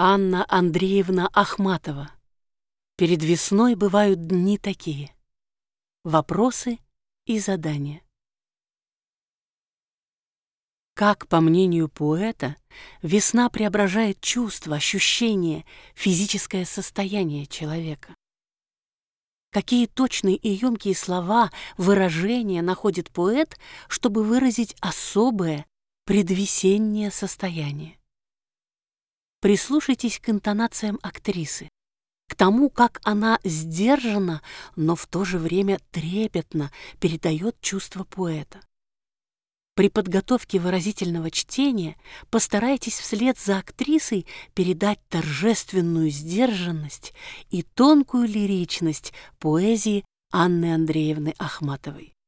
Анна Андреевна Ахматова. Перед весной бывают дни такие. Вопросы и задания. Как, по мнению поэта, весна преображает чувства, ощущения, физическое состояние человека? Какие точные и емкие слова, выражения находит поэт, чтобы выразить особое предвесеннее состояние? Прислушайтесь к интонациям актрисы, к тому, как она сдержанно, но в то же время трепетно передает чувства поэта. При подготовке выразительного чтения постарайтесь вслед за актрисой передать торжественную сдержанность и тонкую лиричность поэзии Анны Андреевны Ахматовой.